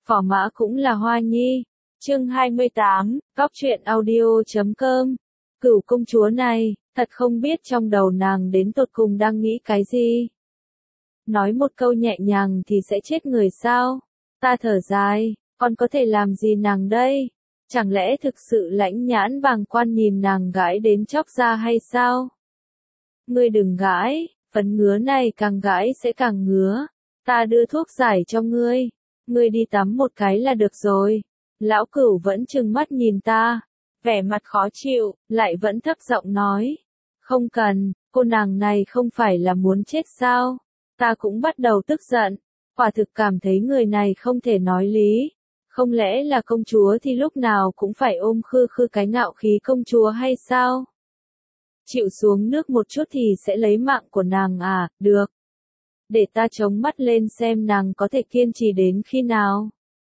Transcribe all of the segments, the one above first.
Phò mã cũng là hoa nhi. Chương 28, Cóc truyện audio.com. Cửu công chúa này, thật không biết trong đầu nàng đến tột cùng đang nghĩ cái gì. Nói một câu nhẹ nhàng thì sẽ chết người sao? Ta thở dài, con có thể làm gì nàng đây? Chẳng lẽ thực sự lãnh nhãn bàng quan nhìn nàng gãi đến chóc da hay sao? Ngươi đừng gãi, phấn ngứa này càng gãi sẽ càng ngứa. Ta đưa thuốc giải cho ngươi. Ngươi đi tắm một cái là được rồi. Lão Cửu vẫn trừng mắt nhìn ta, vẻ mặt khó chịu, lại vẫn thấp giọng nói. Không cần, cô nàng này không phải là muốn chết sao? Ta cũng bắt đầu tức giận, quả thực cảm thấy người này không thể nói lý. Không lẽ là công chúa thì lúc nào cũng phải ôm khư khư cái ngạo khí công chúa hay sao? Chịu xuống nước một chút thì sẽ lấy mạng của nàng à, được. Để ta chống mắt lên xem nàng có thể kiên trì đến khi nào.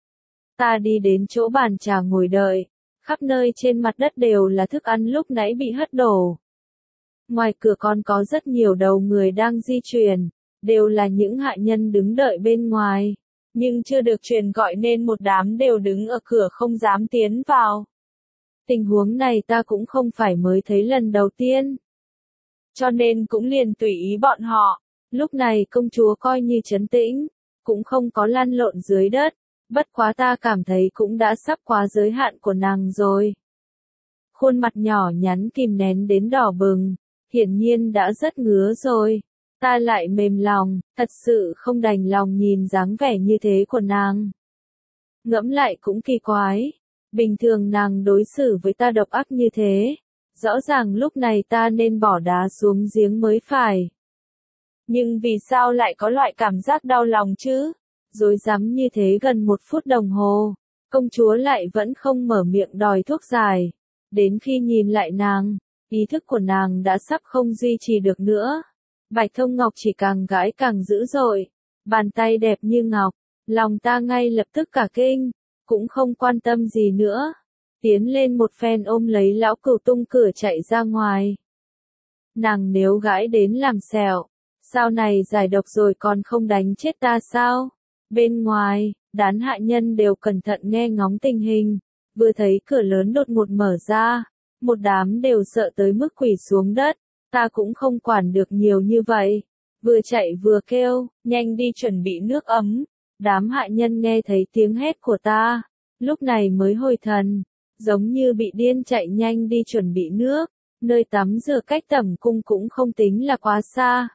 Ta đi đến chỗ bàn trà ngồi đợi, khắp nơi trên mặt đất đều là thức ăn lúc nãy bị hất đổ. Ngoài cửa còn có rất nhiều đầu người đang di chuyển, đều là những hạ nhân đứng đợi bên ngoài, nhưng chưa được truyền gọi nên một đám đều đứng ở cửa không dám tiến vào. Tình huống này ta cũng không phải mới thấy lần đầu tiên, cho nên cũng liền tùy ý bọn họ. Lúc này công chúa coi như trấn tĩnh, cũng không có lăn lộn dưới đất, bất quá ta cảm thấy cũng đã sắp quá giới hạn của nàng rồi. Khuôn mặt nhỏ nhắn kìm nén đến đỏ bừng, hiển nhiên đã rất ngứa rồi. Ta lại mềm lòng, thật sự không đành lòng nhìn dáng vẻ như thế của nàng. Ngẫm lại cũng kỳ quái, bình thường nàng đối xử với ta độc ác như thế, rõ ràng lúc này ta nên bỏ đá xuống giếng mới phải. Nhưng vì sao lại có loại cảm giác đau lòng chứ? Rối rắm như thế gần 1 phút đồng hồ, công chúa lại vẫn không mở miệng đòi thuốc giải. Đến khi nhìn lại nàng, ý thức của nàng đã sắp không duy trì được nữa. Bạch Thông Ngọc chỉ càng gãi càng dữ dội, bàn tay đẹp như ngọc, lòng ta ngay lập tức cả kinh, cũng không quan tâm gì nữa. Tiến lên một phen ôm lấy lão Cửu tung cửa chạy ra ngoài. Nàng nếu gãi đến làm sẹo, sau này giải độc rồi còn không đánh chết ta sao? Bên ngoài, đám hạ nhân đều cẩn thận nghe ngóng tình hình, vừa thấy cửa lớn đột ngột mở ra, một đám đều sợ tới mức quỳ xuống đất, ta cũng không quản được nhiều như vậy, vừa chạy vừa kêu, nhanh đi chuẩn bị nước ấm. Đám hạ nhân nghe thấy tiếng hét của ta, lúc này mới hồi thần, giống như bị điên chạy nhanh đi chuẩn bị nước, nơi tắm rửa cách tẩm cung cũng không tính là quá xa.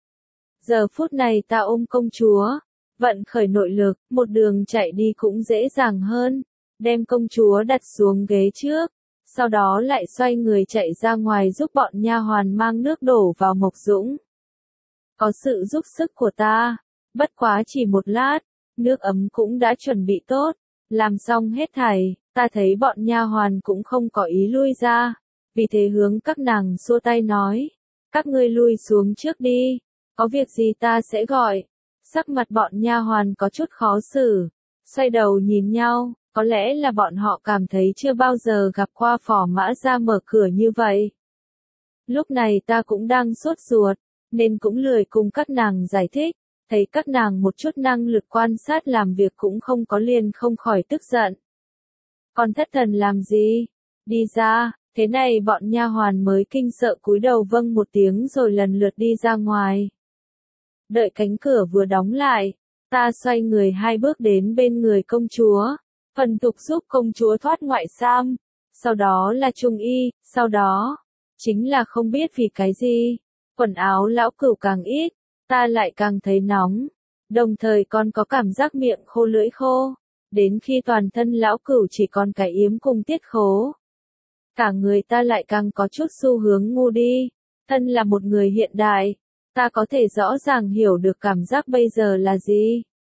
Giờ phút này ta ôm công chúa, vận khởi nội lực, một đường chạy đi cũng dễ dàng hơn, đem công chúa đặt xuống ghế trước, sau đó lại xoay người chạy ra ngoài giúp bọn nha hoàn mang nước đổ vào mộc dũng. Có sự giúp sức của ta, bất quá chỉ một lát, nước ấm cũng đã chuẩn bị tốt, làm xong hết thảy, ta thấy bọn nha hoàn cũng không có ý lui ra, vì thế hướng các nàng xua tay nói, các ngươi lui xuống trước đi, có việc gì ta sẽ gọi. Sắc mặt bọn nha hoàn có chút khó xử, xoay đầu nhìn nhau, có lẽ là bọn họ cảm thấy chưa bao giờ gặp qua Phò Mã ra mở cửa như vậy. Lúc này ta cũng đang sốt ruột, nên cũng lười cùng các nàng giải thích, thấy các nàng một chút năng lực quan sát làm việc cũng không có liền không khỏi tức giận. Còn thất thần làm gì? Đi ra, thế này bọn nha hoàn mới kinh sợ cúi đầu vâng một tiếng rồi lần lượt đi ra ngoài. Đợi cánh cửa vừa đóng lại, ta xoay người 2 bước đến bên người công chúa, phần tục giúp công chúa thoát ngoại sam, sau đó là trung y, sau đó, chính là không biết vì cái gì, quần áo lão Cửu càng ít, ta lại càng thấy nóng, đồng thời còn có cảm giác miệng khô lưỡi khô, đến khi toàn thân lão Cửu chỉ còn cái yếm cùng tiết khố. Cả người ta lại càng có chút xu hướng ngu đi, thân là một người hiện đại. Ta có thể rõ ràng hiểu được cảm giác bây giờ là gì.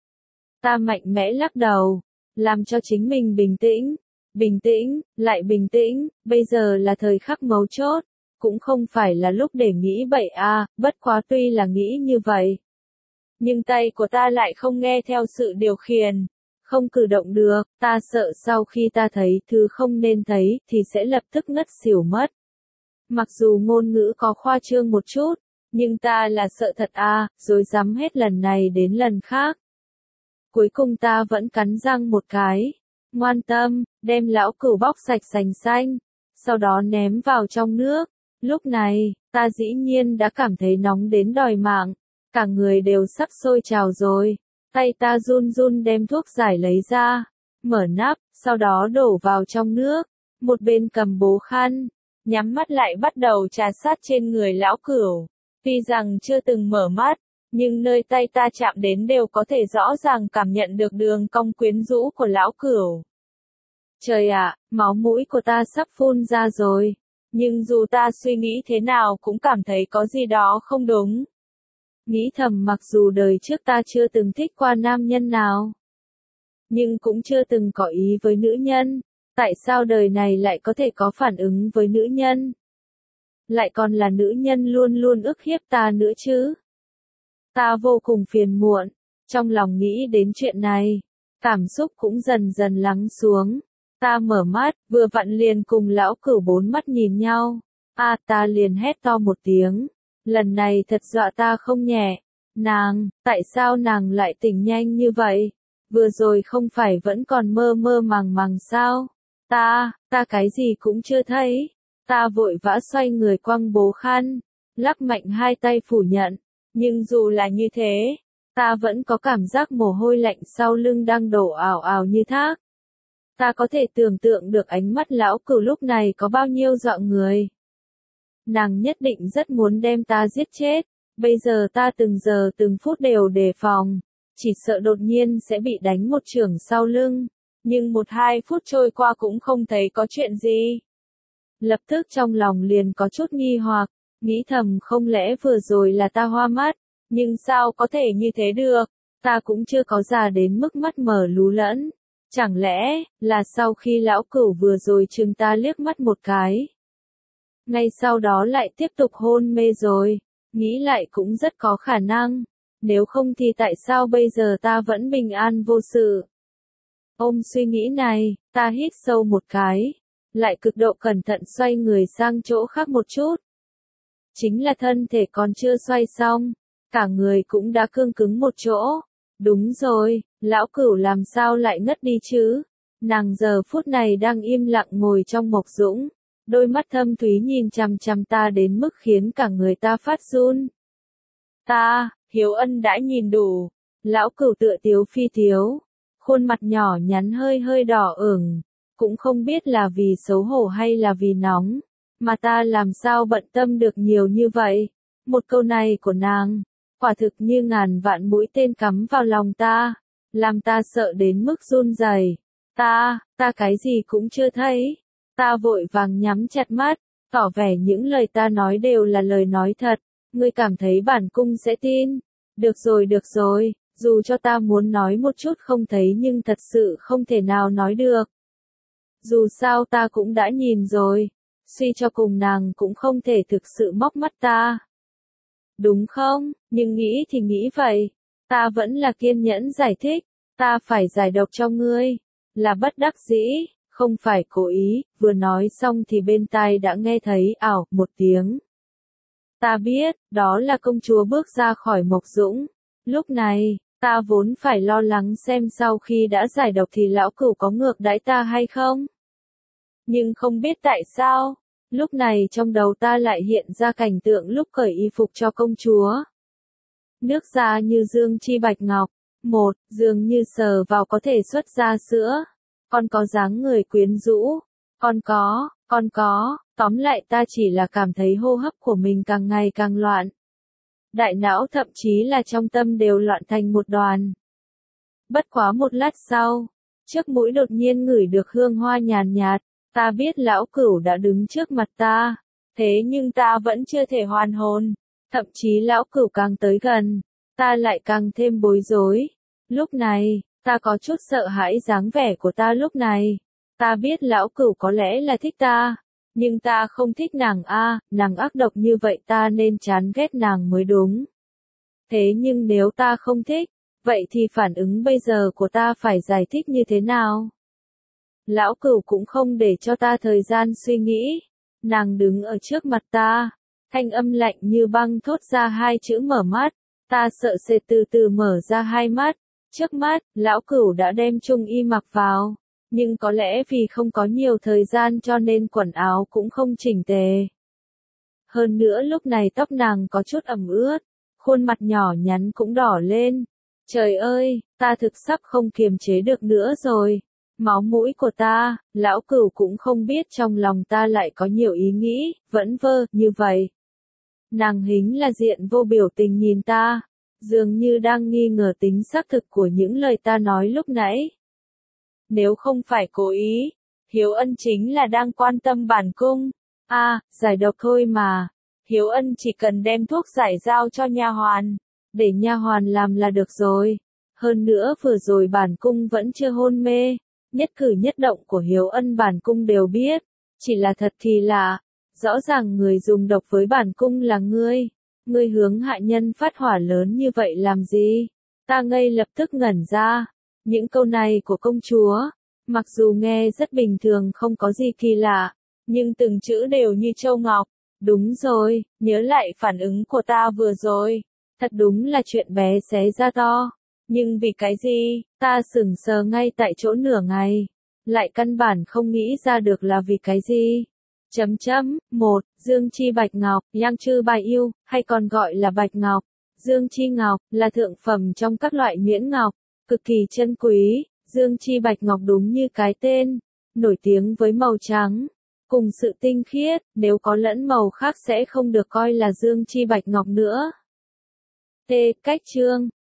Ta mạnh mẽ lắc đầu, làm cho chính mình bình tĩnh, lại bình tĩnh, bây giờ là thời khắc mấu chốt, cũng không phải là lúc để nghĩ bậy à, bất quá tuy là nghĩ như vậy. Nhưng tay của ta lại không nghe theo sự điều khiển, không cử động được, ta sợ sau khi ta thấy thứ không nên thấy thì sẽ lập tức ngất xỉu mất. Mặc dù ngôn ngữ có khoa trương một chút, nhưng ta là sợ thật à, rồi dám hết lần này đến lần khác. Cuối cùng ta vẫn cắn răng một cái. Ngoan tâm, đem lão cửu bóc sạch sành xanh, sau đó ném vào trong nước. Lúc này, ta dĩ nhiên đã cảm thấy nóng đến đòi mạng, cả người đều sắp sôi trào rồi. Tay ta run run đem thuốc giải lấy ra, mở nắp, sau đó đổ vào trong nước, một bên cầm bố khăn, nhắm mắt lại bắt đầu trà sát trên người lão cửu. Tuy rằng chưa từng mở mắt, nhưng nơi tay ta chạm đến đều có thể rõ ràng cảm nhận được đường cong quyến rũ của lão cửu. Trời ạ, máu mũi của ta sắp phun ra rồi, nhưng dù ta suy nghĩ thế nào cũng cảm thấy có gì đó không đúng. Nghĩ thầm mặc dù đời trước ta chưa từng thích qua nam nhân nào, nhưng cũng chưa từng có ý với nữ nhân, tại sao đời này lại có thể có phản ứng với nữ nhân? Lại còn là nữ nhân luôn luôn ức hiếp ta nữa chứ? Ta vô cùng phiền muộn, trong lòng nghĩ đến chuyện này, cảm xúc cũng dần dần lắng xuống. Ta mở mắt, vừa vặn liền cùng lão cửu bốn mắt nhìn nhau. Ta liền hét to một tiếng. Lần này thật dọa ta không nhẹ. Nàng, tại sao nàng lại tỉnh nhanh như vậy? Vừa rồi không phải vẫn còn mơ mơ màng màng sao? Ta cái gì cũng chưa thấy. Ta vội vã xoay người quăng bố khăn, lắc mạnh hai tay phủ nhận. Nhưng dù là như thế, ta vẫn có cảm giác mồ hôi lạnh sau lưng đang đổ ào ào như thác. Ta có thể tưởng tượng được ánh mắt lão cửu lúc này có bao nhiêu dọa người. Nàng nhất định rất muốn đem ta giết chết, bây giờ ta từng giờ từng phút đều đề phòng, chỉ sợ đột nhiên sẽ bị đánh một chưởng sau lưng, nhưng 1-2 phút trôi qua cũng không thấy có chuyện gì. Lập tức trong lòng liền có chút nghi hoặc, nghĩ thầm không lẽ vừa rồi là ta hoa mắt, nhưng sao có thể như thế được, ta cũng chưa có già đến mức mắt mở lú lẫn. Chẳng lẽ, là sau khi lão cửu vừa rồi chừng ta liếc mắt một cái. Ngay sau đó lại tiếp tục hôn mê rồi, nghĩ lại cũng rất có khả năng, nếu không thì tại sao bây giờ ta vẫn bình an vô sự. Ôm suy nghĩ này, ta hít sâu một cái, lại cực độ cẩn thận xoay người sang chỗ khác một chút. Chính là thân thể còn chưa xoay xong, cả người cũng đã cương cứng một chỗ. Đúng rồi, lão cửu làm sao lại ngất đi chứ? Nàng giờ phút này đang im lặng ngồi trong mộc dũng, đôi mắt thâm thúy nhìn chằm chằm ta đến mức khiến cả người ta phát run. Hiếu Ân đã nhìn đủ. Lão cửu tựa tiếu phi tiếu, khuôn mặt nhỏ nhắn hơi hơi đỏ ửng, cũng không biết là vì xấu hổ hay là vì nóng, mà ta làm sao bận tâm được nhiều như vậy. Một câu này của nàng, quả thực như ngàn vạn mũi tên cắm vào lòng ta, làm ta sợ đến mức run rẩy. Ta cái gì cũng chưa thấy. Ta vội vàng nhắm chặt mắt, tỏ vẻ những lời ta nói đều là lời nói thật. Ngươi cảm thấy bản cung sẽ tin. Được rồi, dù cho ta muốn nói một chút không thấy nhưng thật sự không thể nào nói được. Dù sao ta cũng đã nhìn rồi, suy cho cùng nàng cũng không thể thực sự móc mắt ta. Đúng không? Nhưng nghĩ thì nghĩ vậy. Ta vẫn là kiên nhẫn giải thích. Ta phải giải độc cho ngươi. Là bất đắc dĩ, không phải cố ý. Vừa nói xong thì bên tai đã nghe thấy ảo một tiếng. Ta biết, đó là công chúa bước ra khỏi mộc dũng. Lúc này, ta vốn phải lo lắng xem sau khi đã giải độc thì lão cửu có ngược đãi ta hay không. Nhưng không biết tại sao, lúc này trong đầu ta lại hiện ra cảnh tượng lúc cởi y phục cho công chúa. Nước da như dương chi bạch ngọc, dường như sờ vào có thể xuất ra sữa, còn có dáng người quyến rũ, còn có, tóm lại ta chỉ là cảm thấy hô hấp của mình càng ngày càng loạn. Đại não thậm chí là trong tâm đều loạn thành một đoàn. Bất quá một lát sau, trước mũi đột nhiên ngửi được hương hoa nhàn nhạt, ta biết lão cửu đã đứng trước mặt ta, thế nhưng ta vẫn chưa thể hoàn hồn, thậm chí lão cửu càng tới gần, ta lại càng thêm bối rối. Lúc này, ta có chút sợ hãi dáng vẻ của ta lúc này, ta biết lão cửu có lẽ là thích ta, nhưng ta không thích nàng nàng ác độc như vậy ta nên chán ghét nàng mới đúng. Thế nhưng nếu ta không thích, vậy thì phản ứng bây giờ của ta phải giải thích như thế nào? Lão cửu cũng không để cho ta thời gian suy nghĩ. Nàng đứng ở trước mặt ta, thanh âm lạnh như băng thốt ra hai chữ mở mắt. Ta sợ sệt từ từ mở ra hai mắt, Trước mắt, lão cửu đã đem trung y mặc vào, nhưng có lẽ vì không có nhiều thời gian cho nên quần áo cũng không chỉnh tề. Hơn nữa lúc này tóc nàng có chút ẩm ướt, khuôn mặt nhỏ nhắn cũng đỏ lên. Trời ơi, ta thực sắp không kiềm chế được nữa rồi. Máu mũi của ta, lão cửu cũng không biết trong lòng ta lại có nhiều ý nghĩ, vẫn vơ, như vậy. Nàng hính là diện vô biểu tình nhìn ta, dường như đang nghi ngờ tính xác thực của những lời ta nói lúc nãy. Nếu không phải cố ý, Hiếu Ân chính là đang quan tâm bản cung. Giải độc thôi mà. Hiếu Ân chỉ cần đem thuốc giải giao cho nha hoàn, để nha hoàn làm là được rồi. Hơn nữa vừa rồi bản cung vẫn chưa hôn mê, nhất cử nhất động của Hiếu Ân bản cung đều biết, chỉ là thật thì lạ, rõ ràng người dùng độc với bản cung là ngươi hướng hạ nhân phát hỏa lớn như vậy làm gì? Ta ngay lập tức ngẩn ra, những câu này của công chúa, mặc dù nghe rất bình thường không có gì kỳ lạ, nhưng từng chữ đều như châu ngọc. Đúng rồi, nhớ lại phản ứng của ta vừa rồi, thật đúng là chuyện bé xé ra to. Nhưng vì cái gì, ta sững sờ ngay tại chỗ nửa ngày, lại căn bản không nghĩ ra được là vì cái gì. 1. Dương chi bạch ngọc, yang chư bài yêu, hay còn gọi là bạch ngọc. Dương chi ngọc, là thượng phẩm trong các loại miễn ngọc, cực kỳ chân quý. Dương chi bạch ngọc đúng như cái tên, nổi tiếng với màu trắng, cùng sự tinh khiết, nếu có lẫn màu khác sẽ không được coi là dương chi bạch ngọc nữa. Cách chương